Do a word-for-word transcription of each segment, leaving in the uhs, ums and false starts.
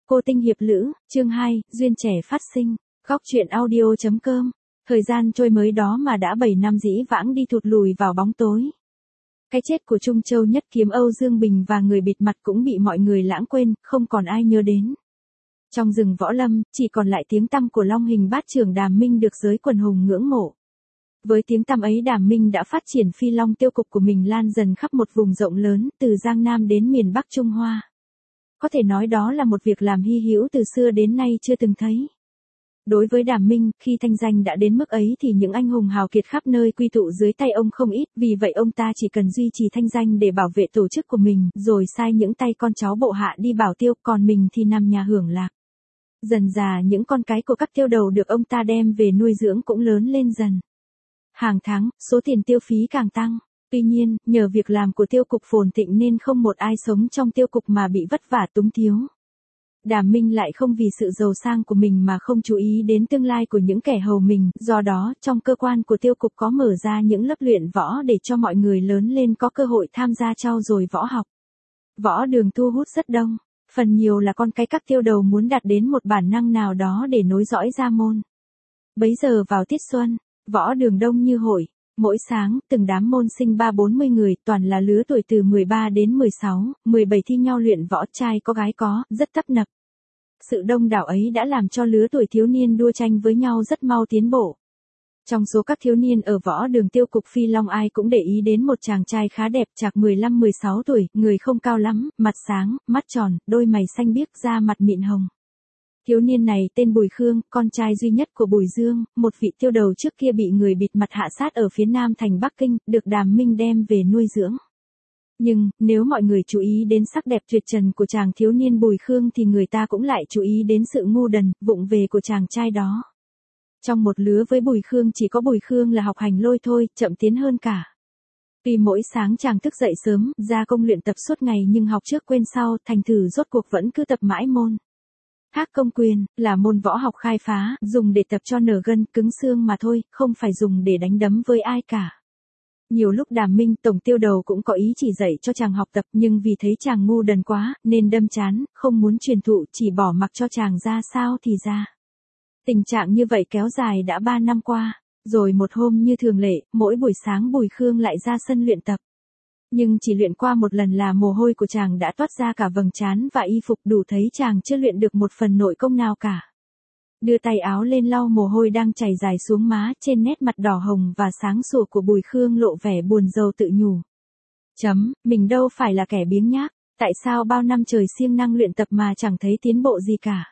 Cô tinh hiệp lữ, chương hai, duyên trẻ phát sinh, góc truyện audio.com. Thời gian trôi mới đó mà đã bảy năm dĩ vãng đi thụt lùi vào bóng tối. Cái chết của Trung Châu Nhất Kiếm Âu Dương Bình và người bịt mặt cũng bị mọi người lãng quên, không còn ai nhớ đến. Trong rừng võ lâm, chỉ còn lại tiếng tăm của Long Hình Bát Trưởng Đàm Minh được giới quần hùng ngưỡng mộ. Với tiếng tăm ấy Đàm Minh đã phát triển Phi Long tiêu cục của mình lan dần khắp một vùng rộng lớn, từ Giang Nam đến miền Bắc Trung Hoa. Có thể nói đó là một việc làm hy hữu từ xưa đến nay chưa từng thấy. Đối với Đàm Minh, khi thanh danh đã đến mức ấy thì những anh hùng hào kiệt khắp nơi quy tụ dưới tay ông không ít, vì vậy ông ta chỉ cần duy trì thanh danh để bảo vệ tổ chức của mình, rồi sai những tay con cháu bộ hạ đi bảo tiêu, còn mình thì nằm nhà hưởng lạc. Dần dà những con cái của các tiêu đầu được ông ta đem về nuôi dưỡng cũng lớn lên dần. Hàng tháng, số tiền tiêu phí càng tăng. Tuy nhiên, nhờ việc làm của tiêu cục phồn thịnh nên không một ai sống trong tiêu cục mà bị vất vả túng thiếu. Đàm Minh lại không vì sự giàu sang của mình mà không chú ý đến tương lai của những kẻ hầu mình, do đó, trong cơ quan của tiêu cục có mở ra những lớp luyện võ để cho mọi người lớn lên có cơ hội tham gia trau dồi võ học. Võ đường thu hút rất đông, phần nhiều là con cái các tiêu đầu muốn đạt đến một bản năng nào đó để nối dõi gia môn. Bấy giờ vào tiết xuân, võ đường đông như hội. Mỗi sáng, từng đám môn sinh ba bốn mươi người, toàn là lứa tuổi từ mười ba đến mười sáu, mười bảy thi nhau luyện võ, trai có gái có, rất tấp nập. Sự đông đảo ấy đã làm cho lứa tuổi thiếu niên đua tranh với nhau rất mau tiến bộ. Trong số các thiếu niên ở võ đường tiêu cục Phi Long ai cũng để ý đến một chàng trai khá đẹp, chạc mười lăm mười sáu tuổi, người không cao lắm, mặt sáng, mắt tròn, đôi mày xanh biếc, da mặt mịn hồng. Thiếu niên này tên Bùi Khương, con trai duy nhất của Bùi Dương, một vị tiêu đầu trước kia bị người bịt mặt hạ sát ở phía nam thành Bắc Kinh, được Đàm Minh đem về nuôi dưỡng. Nhưng, nếu mọi người chú ý đến sắc đẹp tuyệt trần của chàng thiếu niên Bùi Khương thì người ta cũng lại chú ý đến sự ngu đần, vụng về của chàng trai đó. Trong một lứa với Bùi Khương chỉ có Bùi Khương là học hành lôi thôi, chậm tiến hơn cả. Vì mỗi sáng chàng thức dậy sớm, ra công luyện tập suốt ngày nhưng học trước quên sau, thành thử rốt cuộc vẫn cứ tập mãi môn. Thác công quyền, là môn võ học khai phá, dùng để tập cho nở gân, cứng xương mà thôi, không phải dùng để đánh đấm với ai cả. Nhiều lúc Đàm Minh, tổng tiêu đầu cũng có ý chỉ dạy cho chàng học tập nhưng vì thấy chàng ngu đần quá, nên đâm chán, không muốn truyền thụ, chỉ bỏ mặc cho chàng ra sao thì ra. Tình trạng như vậy kéo dài đã ba năm qua, rồi một hôm như thường lệ, mỗi buổi sáng Bùi Khương lại ra sân luyện tập. Nhưng chỉ luyện qua một lần là mồ hôi của chàng đã toát ra cả vầng trán và y phục đủ thấy chàng chưa luyện được một phần nội công nào cả. Đưa tay áo lên lau mồ hôi đang chảy dài xuống má, trên nét mặt đỏ hồng và sáng sủa của Bùi Khương lộ vẻ buồn rầu tự nhủ. Chấm, mình đâu phải là kẻ biếng nhác, tại sao bao năm trời siêng năng luyện tập mà chẳng thấy tiến bộ gì cả.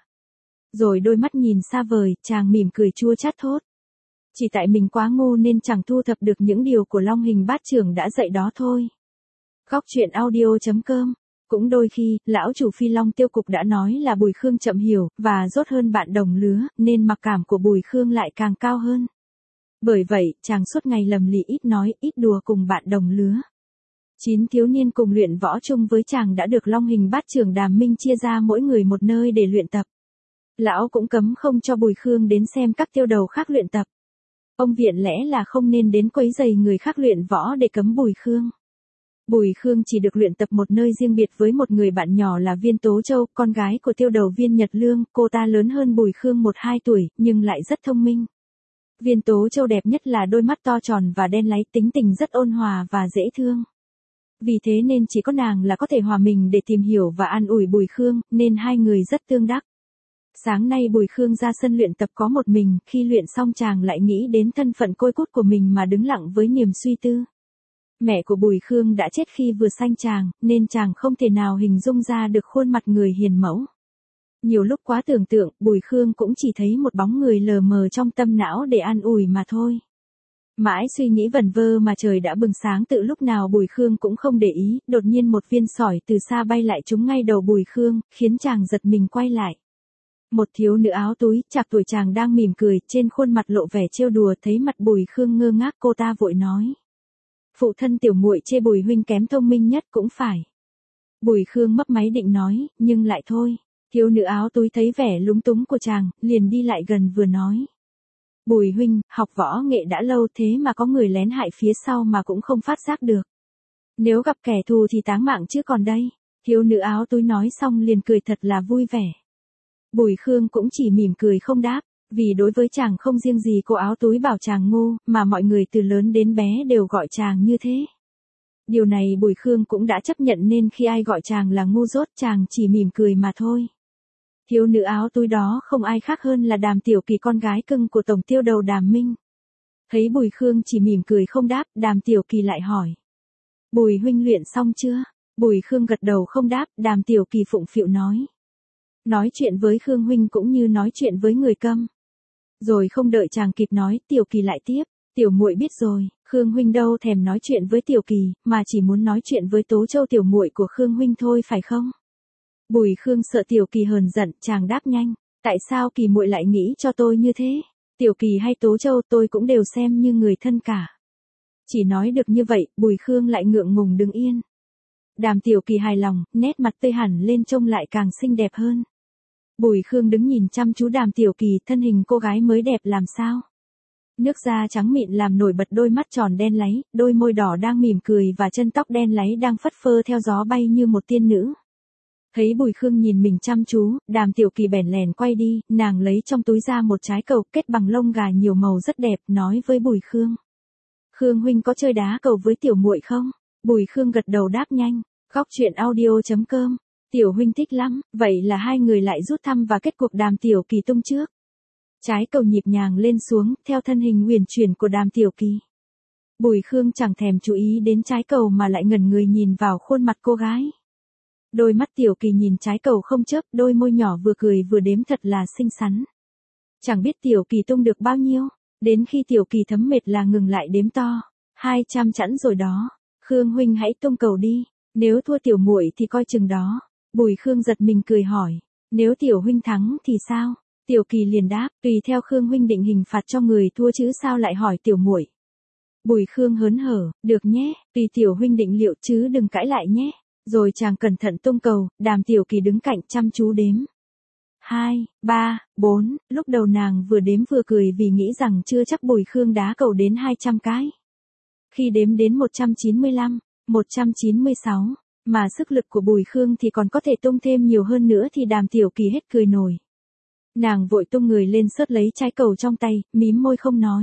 Rồi đôi mắt nhìn xa vời, chàng mỉm cười chua chát thốt. Chỉ tại mình quá ngu nên chẳng thu thập được những điều của Long Hình Bát Trưởng đã dạy đó thôi. Góc truyện audio.com. Cũng đôi khi, lão chủ Phi Long tiêu cục đã nói là Bùi Khương chậm hiểu, và dốt hơn bạn đồng lứa, nên mặc cảm của Bùi Khương lại càng cao hơn. Bởi vậy, chàng suốt ngày lầm lì ít nói, ít đùa cùng bạn đồng lứa. Chín thiếu niên cùng luyện võ chung với chàng đã được Long Hình Bát Trưởng Đàm Minh chia ra mỗi người một nơi để luyện tập. Lão cũng cấm không cho Bùi Khương đến xem các tiêu đầu khác luyện tập. Ông viện lẽ là không nên đến quấy rầy người khác luyện võ để cấm Bùi Khương. Bùi Khương chỉ được luyện tập một nơi riêng biệt với một người bạn nhỏ là Viên Tố Châu, con gái của tiêu đầu Viên Nhật Lương, cô ta lớn hơn Bùi Khương một hai tuổi, nhưng lại rất thông minh. Viên Tố Châu đẹp nhất là đôi mắt to tròn và đen láy, tính tình rất ôn hòa và dễ thương. Vì thế nên chỉ có nàng là có thể hòa mình để tìm hiểu và an ủi Bùi Khương, nên hai người rất tương đắc. Sáng nay Bùi Khương ra sân luyện tập có một mình, khi luyện xong chàng lại nghĩ đến thân phận côi cút của mình mà đứng lặng với niềm suy tư. Mẹ của Bùi Khương đã chết khi vừa sanh chàng, nên chàng không thể nào hình dung ra được khuôn mặt người hiền mẫu. Nhiều lúc quá tưởng tượng, Bùi Khương cũng chỉ thấy một bóng người lờ mờ trong tâm não để an ủi mà thôi. Mãi suy nghĩ vẩn vơ mà trời đã bừng sáng tự lúc nào Bùi Khương cũng không để ý, đột nhiên một viên sỏi từ xa bay lại trúng ngay đầu Bùi Khương, khiến chàng giật mình quay lại. Một thiếu nữ áo túi, chạc tuổi chàng đang mỉm cười, trên khuôn mặt lộ vẻ trêu đùa, thấy mặt Bùi Khương ngơ ngác cô ta vội nói. Phụ thân tiểu muội chê Bùi huynh kém thông minh nhất cũng phải. Bùi Khương mấp máy định nói, nhưng lại thôi. Thiếu nữ áo túi thấy vẻ lúng túng của chàng, liền đi lại gần vừa nói. Bùi huynh, học võ nghệ đã lâu thế mà có người lén hại phía sau mà cũng không phát giác được. Nếu gặp kẻ thù thì táng mạng chứ còn đây. Thiếu nữ áo túi nói xong liền cười thật là vui vẻ. Bùi Khương cũng chỉ mỉm cười không đáp, vì đối với chàng không riêng gì cô áo túi bảo chàng ngu, mà mọi người từ lớn đến bé đều gọi chàng như thế. Điều này Bùi Khương cũng đã chấp nhận nên khi ai gọi chàng là ngu dốt chàng chỉ mỉm cười mà thôi. Thiếu nữ áo túi đó không ai khác hơn là Đàm Tiểu Kỳ, con gái cưng của tổng tiêu đầu Đàm Minh. Thấy Bùi Khương chỉ mỉm cười không đáp, Đàm Tiểu Kỳ lại hỏi. Bùi huynh luyện xong chưa? Bùi Khương gật đầu không đáp, Đàm Tiểu Kỳ phụng phịu nói. Nói chuyện với Khương huynh cũng như nói chuyện với người câm. Rồi không đợi chàng kịp nói, Tiểu Kỳ lại tiếp. Tiểu muội biết rồi, Khương huynh đâu thèm nói chuyện với Tiểu Kỳ, mà chỉ muốn nói chuyện với Tố Châu tiểu muội của Khương huynh thôi phải không? Bùi Khương sợ Tiểu Kỳ hờn giận, chàng đáp nhanh. Tại sao Kỳ muội lại nghĩ cho tôi như thế? Tiểu Kỳ hay Tố Châu tôi cũng đều xem như người thân cả. Chỉ nói được như vậy, Bùi Khương lại ngượng ngùng đứng yên. Đàm Tiểu Kỳ hài lòng, nét mặt tươi hẳn lên trông lại càng xinh đẹp hơn. Bùi Khương đứng nhìn chăm chú Đàm Tiểu Kỳ, thân hình cô gái mới đẹp làm sao. Nước da trắng mịn làm nổi bật đôi mắt tròn đen láy, đôi môi đỏ đang mỉm cười và chân tóc đen láy đang phất phơ theo gió bay như một tiên nữ. Thấy Bùi Khương nhìn mình chăm chú, Đàm Tiểu Kỳ bèn lèn quay đi, nàng lấy trong túi ra một trái cầu kết bằng lông gà nhiều màu rất đẹp, nói với Bùi Khương. Khương huynh có chơi đá cầu với tiểu muội không? Bùi Khương gật đầu đáp nhanh. Góc truyện audio chấm com. Tiểu huynh thích lắm, vậy là hai người lại rút thăm và kết cuộc Đàm Tiểu Kỳ tung trước. Trái cầu nhịp nhàng lên xuống, theo thân hình huyền chuyển của Đàm Tiểu Kỳ. Bùi Khương chẳng thèm chú ý đến trái cầu mà lại ngẩn người nhìn vào khuôn mặt cô gái. Đôi mắt Tiểu Kỳ nhìn trái cầu không chớp, đôi môi nhỏ vừa cười vừa đếm thật là xinh xắn. Chẳng biết Tiểu Kỳ tung được bao nhiêu, đến khi Tiểu Kỳ thấm mệt là ngừng lại đếm to. Hai trăm chẵn rồi đó, Khương huynh hãy tung cầu đi, nếu thua tiểu muội thì coi chừng đó. Bùi Khương giật mình cười hỏi, nếu tiểu huynh thắng thì sao? Tiểu Kỳ liền đáp, tùy theo Khương huynh định hình phạt cho người thua chứ sao lại hỏi tiểu muội. Bùi Khương hớn hở, được nhé, tùy tiểu huynh định liệu chứ đừng cãi lại nhé. Rồi chàng cẩn thận tung cầu, Đàm Tiểu Kỳ đứng cạnh chăm chú đếm. Hai, ba, bốn, lúc đầu nàng vừa đếm vừa cười vì nghĩ rằng chưa chắc Bùi Khương đá cầu đến hai trăm cái. Khi đếm đến một trăm chín mươi lăm, một trăm chín mươi sáu, mà sức lực của Bùi Khương thì còn có thể tung thêm nhiều hơn nữa thì Đàm Tiểu Kỳ hết cười nổi. Nàng vội tung người lên sớt lấy trái cầu trong tay, mím môi không nói.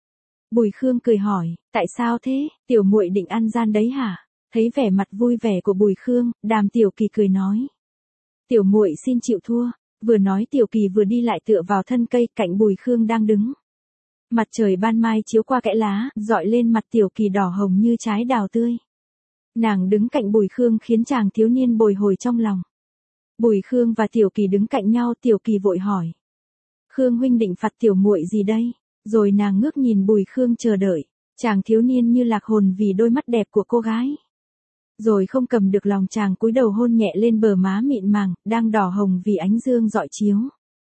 Bùi Khương cười hỏi, tại sao thế, tiểu muội định ăn gian đấy hả? Thấy vẻ mặt vui vẻ của Bùi Khương, Đàm Tiểu Kỳ cười nói. Tiểu muội xin chịu thua. Vừa nói Tiểu Kỳ vừa đi lại tựa vào thân cây cạnh Bùi Khương đang đứng. Mặt trời ban mai chiếu qua kẽ lá, dọi lên mặt Tiểu Kỳ đỏ hồng như trái đào tươi. Nàng đứng cạnh Bùi Khương khiến chàng thiếu niên bồi hồi trong lòng. Bùi Khương và Tiểu Kỳ đứng cạnh nhau, Tiểu Kỳ vội hỏi. Khương huynh định phạt tiểu muội gì đây? Rồi nàng ngước nhìn Bùi Khương chờ đợi. Chàng thiếu niên như lạc hồn vì đôi mắt đẹp của cô gái. Rồi không cầm được lòng chàng cúi đầu hôn nhẹ lên bờ má mịn màng, đang đỏ hồng vì ánh dương rọi chiếu.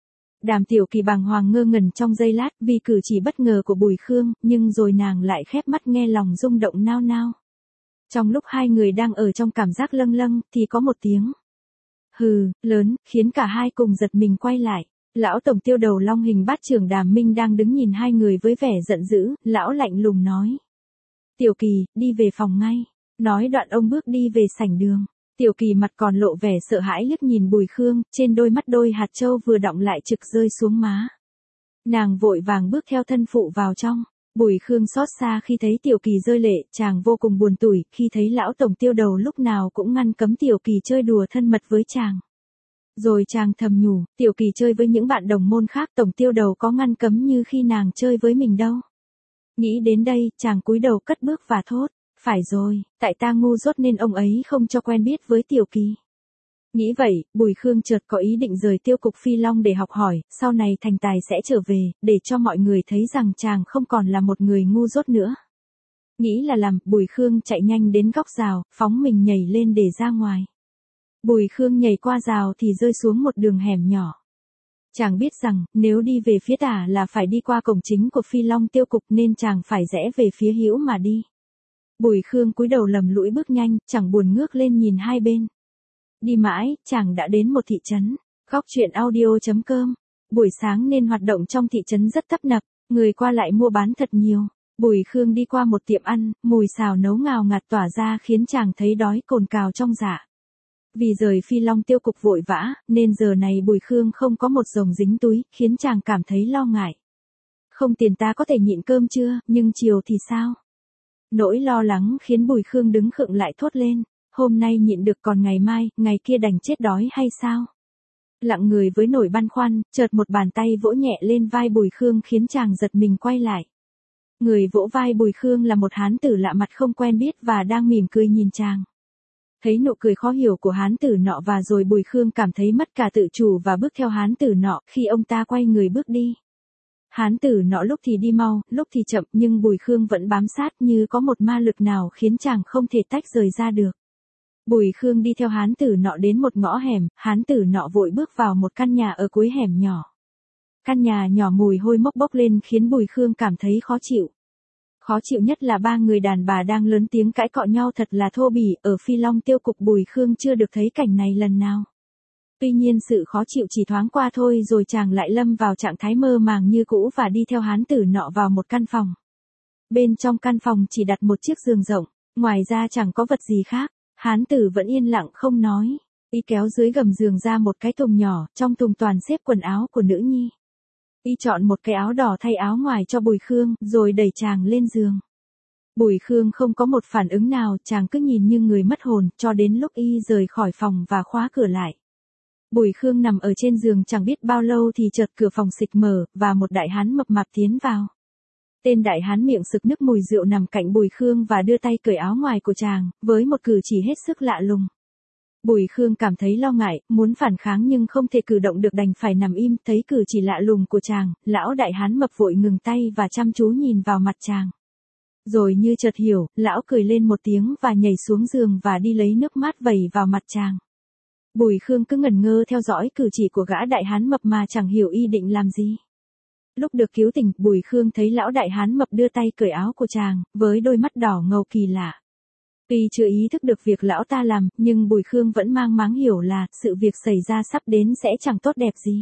Đàm Tiểu Kỳ bàng hoàng ngơ ngẩn trong giây lát vì cử chỉ bất ngờ của Bùi Khương, nhưng rồi nàng lại khép mắt nghe lòng rung động nao nao. Trong lúc hai người đang ở trong cảm giác lâng lâng, thì có một tiếng hừ, lớn, khiến cả hai cùng giật mình quay lại. Lão tổng tiêu đầu Long Hình Bát Trưởng Đàm Minh đang đứng nhìn hai người với vẻ giận dữ, lão lạnh lùng nói. Tiểu Kỳ, đi về phòng ngay. Nói đoạn ông bước đi về sảnh đường. Tiểu Kỳ mặt còn lộ vẻ sợ hãi liếc nhìn Bùi Khương, trên đôi mắt đôi hạt châu vừa đọng lại trực rơi xuống má. Nàng vội vàng bước theo thân phụ vào trong. Bùi Khương xót xa khi thấy Tiểu Kỳ rơi lệ, chàng vô cùng buồn tủi khi thấy lão tổng tiêu đầu lúc nào cũng ngăn cấm Tiểu Kỳ chơi đùa thân mật với chàng. Rồi chàng thầm nhủ, Tiểu Kỳ chơi với những bạn đồng môn khác tổng tiêu đầu có ngăn cấm như khi nàng chơi với mình đâu. Nghĩ đến đây, chàng cúi đầu cất bước và thốt. Phải rồi, tại ta ngu dốt nên ông ấy không cho quen biết với Tiểu Kỳ. Nghĩ vậy, Bùi Khương chợt có ý định rời tiêu cục Phi Long để học hỏi, sau này thành tài sẽ trở về, để cho mọi người thấy rằng chàng không còn là một người ngu dốt nữa. Nghĩ là làm, Bùi Khương chạy nhanh đến góc rào, phóng mình nhảy lên để ra ngoài. Bùi Khương nhảy qua rào thì rơi xuống một đường hẻm nhỏ. Chàng biết rằng, nếu đi về phía tả là phải đi qua cổng chính của Phi Long tiêu cục nên chàng phải rẽ về phía hữu mà đi. Bùi Khương cúi đầu lầm lũi bước nhanh, chẳng buồn ngước lên nhìn hai bên. Đi mãi, chàng đã đến một thị trấn. Góc truyện audio chấm com. Buổi sáng nên hoạt động trong thị trấn rất tấp nập, người qua lại mua bán thật nhiều. Bùi Khương đi qua một tiệm ăn, mùi xào nấu ngào ngạt tỏa ra khiến chàng thấy đói cồn cào trong dạ. Vì rời Phi Long Tiêu Cục vội vã, nên giờ này Bùi Khương không có một dòng dính túi, khiến chàng cảm thấy lo ngại. Không tiền ta có thể nhịn cơm chưa, nhưng chiều thì sao? Nỗi lo lắng khiến Bùi Khương đứng khựng lại thốt lên, hôm nay nhịn được còn ngày mai, ngày kia đành chết đói hay sao? Lặng người với nỗi băn khoăn, chợt một bàn tay vỗ nhẹ lên vai Bùi Khương khiến chàng giật mình quay lại. Người vỗ vai Bùi Khương là một hán tử lạ mặt không quen biết và đang mỉm cười nhìn chàng. Thấy nụ cười khó hiểu của hán tử nọ và rồi Bùi Khương cảm thấy mất cả tự chủ và bước theo hán tử nọ khi ông ta quay người bước đi. Hán tử nọ lúc thì đi mau, lúc thì chậm nhưng Bùi Khương vẫn bám sát như có một ma lực nào khiến chàng không thể tách rời ra được. Bùi Khương đi theo hán tử nọ đến một ngõ hẻm, hán tử nọ vội bước vào một căn nhà ở cuối hẻm nhỏ. Căn nhà nhỏ mùi hôi mốc bốc lên khiến Bùi Khương cảm thấy khó chịu. Khó chịu nhất là ba người đàn bà đang lớn tiếng cãi cọ nhau thật là thô bỉ, ở Phi Long Tiêu Cục Bùi Khương chưa được thấy cảnh này lần nào. Tuy nhiên sự khó chịu chỉ thoáng qua thôi rồi chàng lại lâm vào trạng thái mơ màng như cũ và đi theo hán tử nọ vào một căn phòng. Bên trong căn phòng chỉ đặt một chiếc giường rộng, ngoài ra chẳng có vật gì khác, hán tử vẫn yên lặng không nói, y kéo dưới gầm giường ra một cái thùng nhỏ, trong thùng toàn xếp quần áo của nữ nhi. Y chọn một cái áo đỏ thay áo ngoài cho Bùi Khương, rồi đẩy chàng lên giường. Bùi Khương không có một phản ứng nào, chàng cứ nhìn như người mất hồn, cho đến lúc y rời khỏi phòng và khóa cửa lại. Bùi Khương nằm ở trên giường chẳng biết bao lâu thì chợt cửa phòng xịch mở, và một đại hán mập mạp tiến vào. Tên đại hán miệng sực nức mùi rượu nằm cạnh Bùi Khương và đưa tay cởi áo ngoài của chàng, với một cử chỉ hết sức lạ lùng. Bùi Khương cảm thấy lo ngại, muốn phản kháng nhưng không thể cử động được đành phải nằm im, thấy cử chỉ lạ lùng của chàng, lão đại hán mập vội ngừng tay và chăm chú nhìn vào mặt chàng. Rồi như chợt hiểu, lão cười lên một tiếng và nhảy xuống giường và đi lấy nước mát vẩy vào mặt chàng. Bùi Khương cứ ngẩn ngơ theo dõi cử chỉ của gã đại hán mập mà chẳng hiểu y định làm gì. Lúc được cứu tỉnh, Bùi Khương thấy lão đại hán mập đưa tay cởi áo của chàng, với đôi mắt đỏ ngầu kỳ lạ. Tuy chưa ý thức được việc lão ta làm, nhưng Bùi Khương vẫn mang máng hiểu là, sự việc xảy ra sắp đến sẽ chẳng tốt đẹp gì.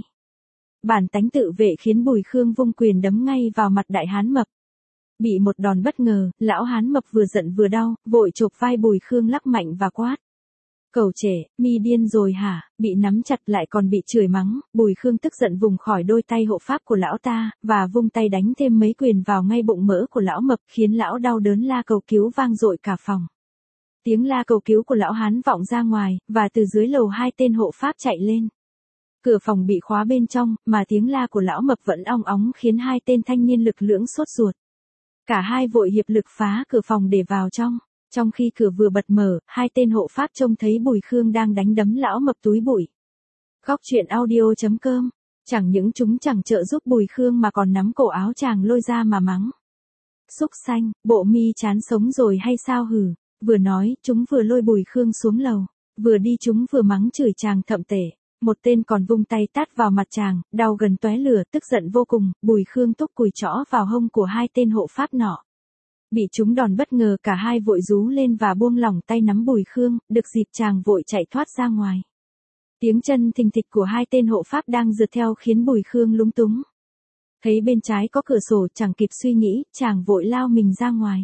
Bản tánh tự vệ khiến Bùi Khương vung quyền đấm ngay vào mặt đại hán mập. Bị một đòn bất ngờ, lão hán mập vừa giận vừa đau, vội chộp vai Bùi Khương lắc mạnh và quát. Cẩu trẻ, mi điên rồi hả? Bị nắm chặt lại còn bị chửi mắng, Bùi Khương tức giận vùng khỏi đôi tay hộ pháp của lão ta, và vung tay đánh thêm mấy quyền vào ngay bụng mỡ của lão mập, khiến lão đau đớn la cầu cứu vang dội cả phòng. Tiếng la cầu cứu của lão hán vọng ra ngoài, và từ dưới lầu hai tên hộ pháp chạy lên. Cửa phòng bị khóa bên trong, mà tiếng la của lão mập vẫn ong óng khiến hai tên thanh niên lực lưỡng sốt ruột. Cả hai vội hiệp lực phá cửa phòng để vào trong. Trong khi cửa vừa bật mở, hai tên hộ pháp trông thấy Bùi Khương đang đánh đấm lão mập túi bụi. Góc truyện audio chấm com. Chẳng những chúng chẳng trợ giúp Bùi Khương mà còn nắm cổ áo chàng lôi ra mà mắng. Xúc xanh, bộ mi chán sống rồi hay sao hử? Vừa nói, chúng vừa lôi Bùi Khương xuống lầu. Vừa đi chúng vừa mắng chửi chàng thậm tệ. Một tên còn vung tay tát vào mặt chàng, đau gần tóe lửa, tức giận vô cùng, Bùi Khương túc cùi trõ vào hông của hai tên hộ pháp nọ. Bị chúng đòn bất ngờ cả hai vội rú lên và buông lỏng tay nắm Bùi Khương, được dịp chàng vội chạy thoát ra ngoài. Tiếng chân thình thịch của hai tên hộ pháp đang rượt theo khiến Bùi Khương lúng túng. Thấy bên trái có cửa sổ chẳng kịp suy nghĩ, chàng vội lao mình ra ngoài.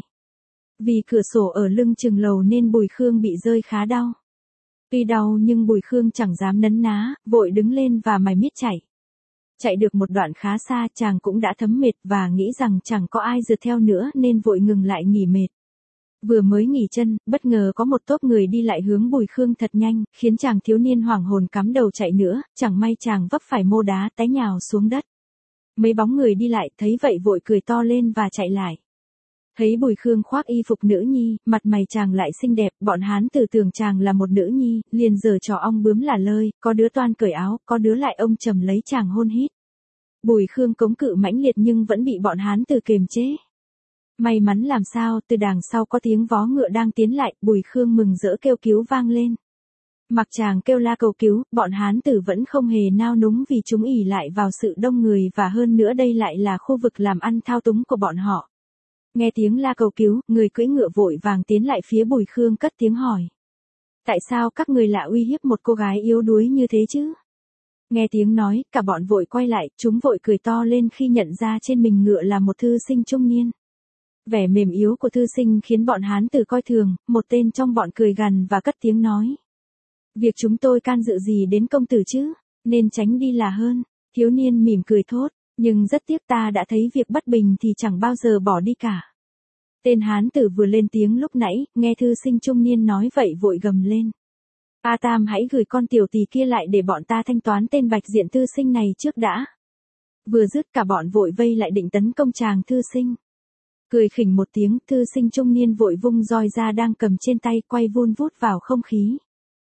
Vì cửa sổ ở lưng chừng lầu nên Bùi Khương bị rơi khá đau. Tuy đau nhưng Bùi Khương chẳng dám nấn ná, vội đứng lên và mải miết chạy. Chạy được một đoạn khá xa chàng cũng đã thấm mệt và nghĩ rằng chẳng có ai rượt theo nữa nên vội ngừng lại nghỉ mệt. Vừa mới nghỉ chân, bất ngờ có một tốp người đi lại hướng Bùi Khương thật nhanh, khiến chàng thiếu niên hoảng hồn cắm đầu chạy nữa, chẳng may chàng vấp phải mô đá té nhào xuống đất. Mấy bóng người đi lại thấy vậy vội cười to lên và chạy lại. Thấy Bùi Khương khoác y phục nữ nhi, mặt mày chàng lại xinh đẹp, bọn hán tử tưởng chàng là một nữ nhi, liền giở trò ong bướm lả lơi, có đứa toan cởi áo, có đứa lại ông trầm lấy chàng hôn hít. Bùi Khương cống cự mãnh liệt nhưng vẫn bị bọn hán tử kềm chế. May mắn làm sao, từ đằng sau có tiếng vó ngựa đang tiến lại, Bùi Khương mừng rỡ kêu cứu vang lên. Mặc chàng kêu la cầu cứu, bọn hán tử vẫn không hề nao núng vì chúng ỷ lại vào sự đông người và hơn nữa đây lại là khu vực làm ăn thao túng của bọn họ. Nghe tiếng la cầu cứu, người cưỡi ngựa vội vàng tiến lại phía Bùi Khương cất tiếng hỏi. Tại sao các người lại uy hiếp một cô gái yếu đuối như thế chứ? Nghe tiếng nói, cả bọn vội quay lại, chúng vội cười to lên khi nhận ra trên mình ngựa là một thư sinh trung niên. Vẻ mềm yếu của thư sinh khiến bọn hán tử coi thường, một tên trong bọn cười gằn và cất tiếng nói. Việc chúng tôi can dự gì đến công tử chứ, nên tránh đi là hơn. Thiếu niên mỉm cười thốt, nhưng rất tiếc ta đã thấy việc bất bình thì chẳng bao giờ bỏ đi cả. Tên hán tử vừa lên tiếng lúc nãy, nghe thư sinh trung niên nói vậy vội gầm lên. A Tam hãy gửi con tiểu tỳ kia lại để bọn ta thanh toán tên bạch diện thư sinh này trước đã. Vừa dứt cả bọn vội vây lại định tấn công chàng thư sinh. Cười khỉnh một tiếng, thư sinh trung niên vội vung roi ra đang cầm trên tay quay vun vút vào không khí.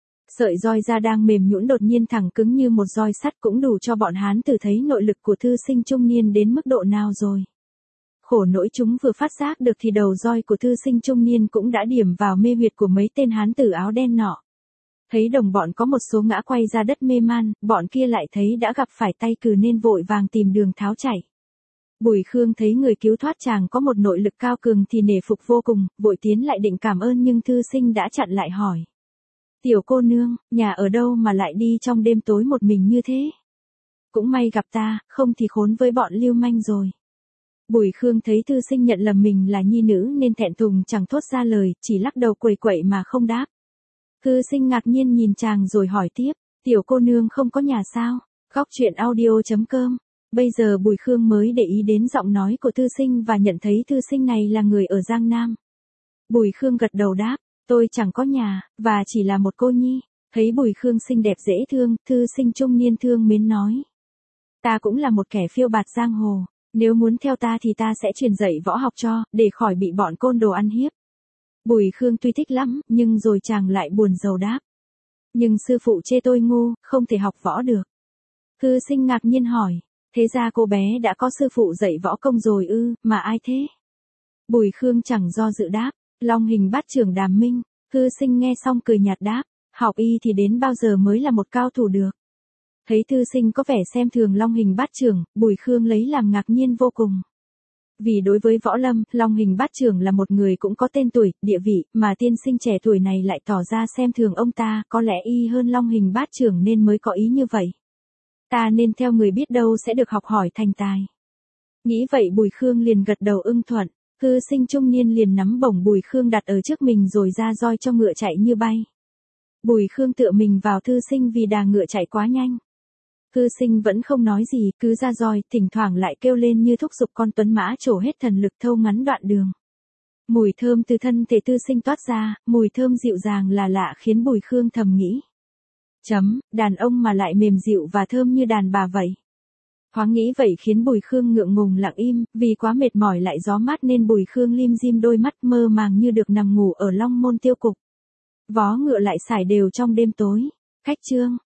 Sợi roi ra đang mềm nhũn đột nhiên thẳng cứng như một roi sắt cũng đủ cho bọn hán tử thấy nội lực của thư sinh trung niên đến mức độ nào rồi. Khổ nỗi chúng vừa phát giác được thì đầu roi của thư sinh trung niên cũng đã điểm vào mê huyệt của mấy tên hán tử áo đen nọ. Thấy đồng bọn có một số ngã quay ra đất mê man, bọn kia lại thấy đã gặp phải tay cừ nên vội vàng tìm đường tháo chạy. Bùi Khương thấy người cứu thoát chàng có một nội lực cao cường thì nể phục vô cùng, vội tiến lại định cảm ơn nhưng thư sinh đã chặn lại hỏi. Tiểu cô nương, nhà ở đâu mà lại đi trong đêm tối một mình như thế? Cũng may gặp ta, không thì khốn với bọn lưu manh rồi. Bùi Khương thấy thư sinh nhận lầm mình là nhi nữ nên thẹn thùng chẳng thốt ra lời, chỉ lắc đầu quẩy quậy mà không đáp. Thư sinh ngạc nhiên nhìn chàng rồi hỏi tiếp, tiểu cô nương không có nhà sao? Góc truyện audio chấm com. Bây giờ Bùi Khương mới để ý đến giọng nói của thư sinh và nhận thấy thư sinh này là người ở Giang Nam. Bùi Khương gật đầu đáp, tôi chẳng có nhà, và chỉ là một cô nhi. Thấy Bùi Khương xinh đẹp dễ thương, thư sinh trung niên thương mến nói. Ta cũng là một kẻ phiêu bạt giang hồ, nếu muốn theo ta thì ta sẽ truyền dạy võ học cho, để khỏi bị bọn côn đồ ăn hiếp. Bùi Khương tuy thích lắm, nhưng rồi chàng lại buồn rầu đáp. Nhưng sư phụ chê tôi ngu, không thể học võ được. Thư sinh ngạc nhiên hỏi, thế ra cô bé đã có sư phụ dạy võ công rồi ư, mà ai thế? Bùi Khương chẳng do dự đáp, Long Hình Bát Trưởng Đàm Minh. Thư sinh nghe xong cười nhạt đáp, học y thì đến bao giờ mới là một cao thủ được. Thấy thư sinh có vẻ xem thường Long Hình Bát Trưởng, Bùi Khương lấy làm ngạc nhiên vô cùng. Vì đối với võ lâm, Long Hình Bát Trưởng là một người cũng có tên tuổi, địa vị, mà tiên sinh trẻ tuổi này lại tỏ ra xem thường ông ta, có lẽ y hơn Long Hình Bát Trưởng nên mới có ý như vậy. Ta nên theo người biết đâu sẽ được học hỏi thành tài. Nghĩ vậy Bùi Khương liền gật đầu ưng thuận, thư sinh trung niên liền nắm bổng Bùi Khương đặt ở trước mình rồi ra roi cho ngựa chạy như bay. Bùi Khương tựa mình vào thư sinh vì đà ngựa chạy quá nhanh. Thư sinh vẫn không nói gì, cứ ra roi, thỉnh thoảng lại kêu lên như thúc giục con tuấn mã trổ hết thần lực thâu ngắn đoạn đường. Mùi thơm từ thân thể thư sinh toát ra, mùi thơm dịu dàng là lạ khiến Bùi Khương thầm nghĩ. Chấm, đàn ông mà lại mềm dịu và thơm như đàn bà vậy. Thoáng nghĩ vậy khiến Bùi Khương ngượng ngùng lặng im, vì quá mệt mỏi lại gió mát nên Bùi Khương lim dim đôi mắt mơ màng như được nằm ngủ ở Long Môn Tiêu Cục. Vó ngựa lại sải đều trong đêm tối. Cách chương.